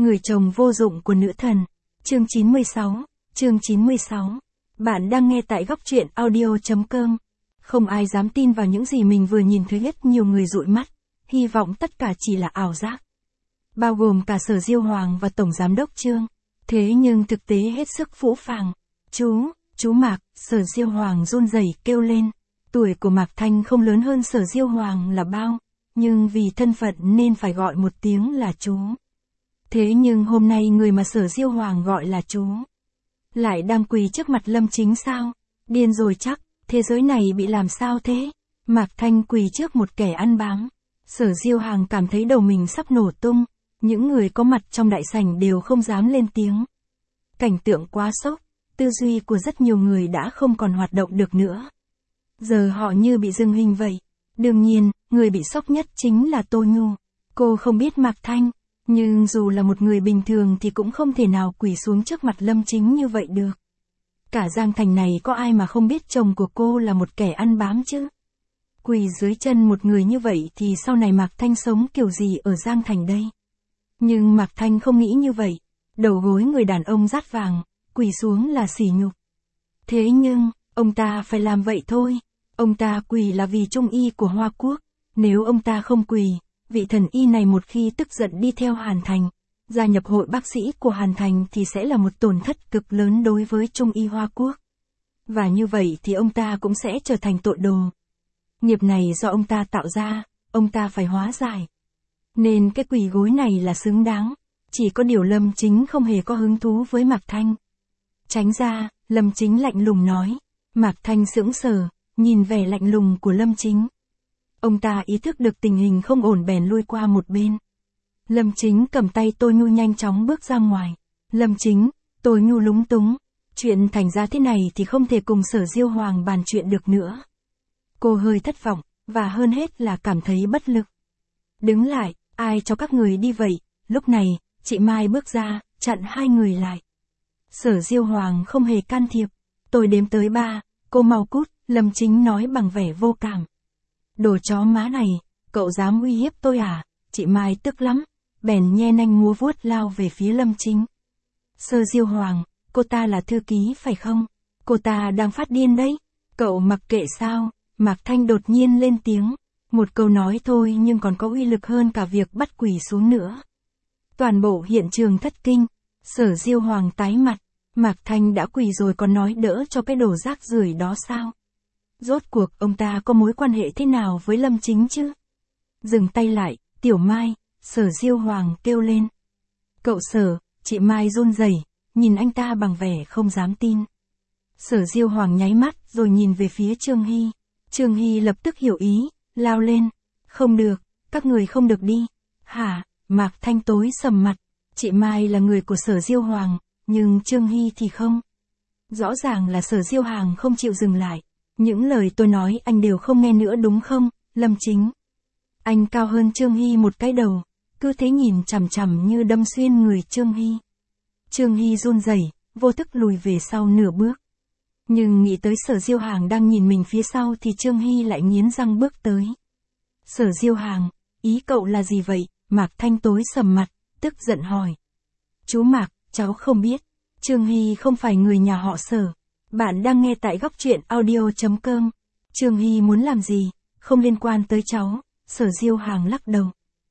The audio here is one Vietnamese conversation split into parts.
Người chồng vô dụng của nữ thần. Chương 96. Bạn đang nghe tại góc truyện audio.com. Không ai dám tin vào những gì mình vừa nhìn thấy, rất nhiều người dụi mắt, hy vọng tất cả chỉ là ảo giác. Bao gồm cả Sở Diêu Hoàng và Tổng Giám đốc Trương. Thế nhưng thực tế hết sức phũ phàng. Chú Mạc, Sở Diêu Hoàng run rẩy kêu lên. Tuổi của Mạc Thanh không lớn hơn Sở Diêu Hoàng là bao, nhưng vì thân phận nên phải gọi một tiếng là chú. Thế nhưng hôm nay người mà Sở Diêu Hoàng gọi là chú lại đang quỳ trước mặt Lâm Chính sao? Điên rồi chắc, thế giới này bị làm sao thế? Mạc Thanh quỳ trước một kẻ ăn bám. Sở Diêu Hoàng cảm thấy đầu mình sắp nổ tung, những người có mặt trong đại sảnh đều không dám lên tiếng. Cảnh tượng quá sốc, tư duy của rất nhiều người đã không còn hoạt động được nữa. Giờ họ như bị dừng hình vậy. Đương nhiên, người bị sốc nhất chính là Tô Nhu. Cô không biết Mạc Thanh, nhưng dù là một người bình thường thì cũng không thể nào quỳ xuống trước mặt Lâm Chính như vậy được. Cả Giang Thành này có ai mà không biết chồng của cô là một kẻ ăn bám chứ? Quỳ dưới chân một người như vậy thì sau này Mạc Thanh sống kiểu gì ở Giang Thành đây? Nhưng Mạc Thanh không nghĩ như vậy. Đầu gối người đàn ông dát vàng, quỳ xuống là sỉ nhục. Thế nhưng, ông ta phải làm vậy thôi. Ông ta quỳ là vì trung y của Hoa Quốc. Nếu ông ta không quỳ, vị thần y này một khi tức giận đi theo Hàn Thành, gia nhập hội bác sĩ của Hàn Thành thì sẽ là một tổn thất cực lớn đối với trung y Hoa Quốc. Và như vậy thì ông ta cũng sẽ trở thành tội đồ. Nghiệp này do ông ta tạo ra, ông ta phải hóa giải. Nên cái quỳ gối này là xứng đáng. Chỉ có điều Lâm Chính không hề có hứng thú với Mạc Thanh. Tránh ra, Lâm Chính lạnh lùng nói. Mạc Thanh sững sờ, nhìn vẻ lạnh lùng của Lâm Chính. Ông ta ý thức được tình hình không ổn bèn lui qua một bên. Lâm Chính cầm tay Tô Nhu nhanh chóng bước ra ngoài. Lâm Chính, Tô Nhu lúng túng. Chuyện thành ra thế này thì không thể cùng Sở Diêu Hoàng bàn chuyện được nữa. Cô hơi thất vọng, và hơn hết là cảm thấy bất lực. Đứng lại, ai cho các người đi vậy? Lúc này, chị Mai bước ra, chặn hai người lại. Sở Diêu Hoàng không hề can thiệp. Tôi đếm tới 3, cô mau cút, Lâm Chính nói bằng vẻ vô cảm. Đồ chó má này, cậu dám uy hiếp tôi à? Chị Mai tức lắm, bèn nhe nanh múa vuốt lao về phía Lâm Chính. Sở Diêu Hoàng, cô ta là thư ký phải không? Cô ta đang phát điên đấy. Cậu mặc kệ sao? Mạc Thanh đột nhiên lên tiếng. Một câu nói thôi nhưng còn có uy lực hơn cả việc bắt quỳ xuống nữa. Toàn bộ hiện trường thất kinh. Sở Diêu Hoàng tái mặt. Mạc Thanh đã quỳ rồi còn nói đỡ cho cái đồ rác rưởi đó sao? Rốt cuộc ông ta có mối quan hệ thế nào với Lâm Chính chứ? Dừng tay lại, Tiểu Mai, Sở Diêu Hoàng kêu lên. Cậu Sở, chị Mai run rẩy, nhìn anh ta bằng vẻ không dám tin. Sở Diêu Hoàng nháy mắt rồi nhìn về phía Trương Hy. Trương Hy lập tức hiểu ý, lao lên. Không được, các người không được đi. Hả? Mạc Thanh tối sầm mặt. Chị Mai là người của Sở Diêu Hoàng, nhưng Trương Hy thì không. Rõ ràng là Sở Diêu Hoàng không chịu dừng lại. Những lời tôi nói anh đều không nghe nữa đúng không, Lâm Chính? Anh cao hơn Trương Hy một cái đầu, cứ thế nhìn chằm chằm như đâm xuyên người Trương Hy. Trương Hy run rẩy, vô thức lùi về sau nửa bước. Nhưng nghĩ tới Sở Diêu Hoàng đang nhìn mình phía sau thì Trương Hy lại nghiến răng bước tới. Sở Diêu Hoàng, ý cậu là gì vậy? Mạc Thanh tối sầm mặt, tức giận hỏi. Chú Mạc, cháu không biết. Trương Hy không phải người nhà họ Sở. Bạn đang nghe tại góc truyện audio.com. Trương Hy muốn làm gì? Không liên quan tới cháu. Sở Diêu Hoàng lắc đầu.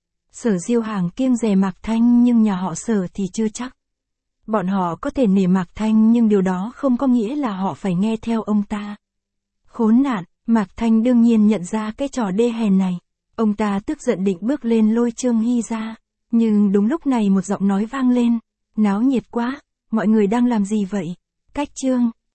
Sở Diêu Hoàng kiêng dè Mạc Thanh nhưng nhà họ Sở thì chưa chắc. Bọn họ có thể nể Mạc Thanh nhưng điều đó không có nghĩa là họ phải nghe theo ông ta. Khốn nạn, Mạc Thanh đương nhiên nhận ra cái trò đê hèn này. Ông ta tức giận định bước lên lôi Trương Hy ra. Nhưng đúng lúc này một giọng nói vang lên. Náo nhiệt quá, mọi người đang làm gì vậy? Cách Trương,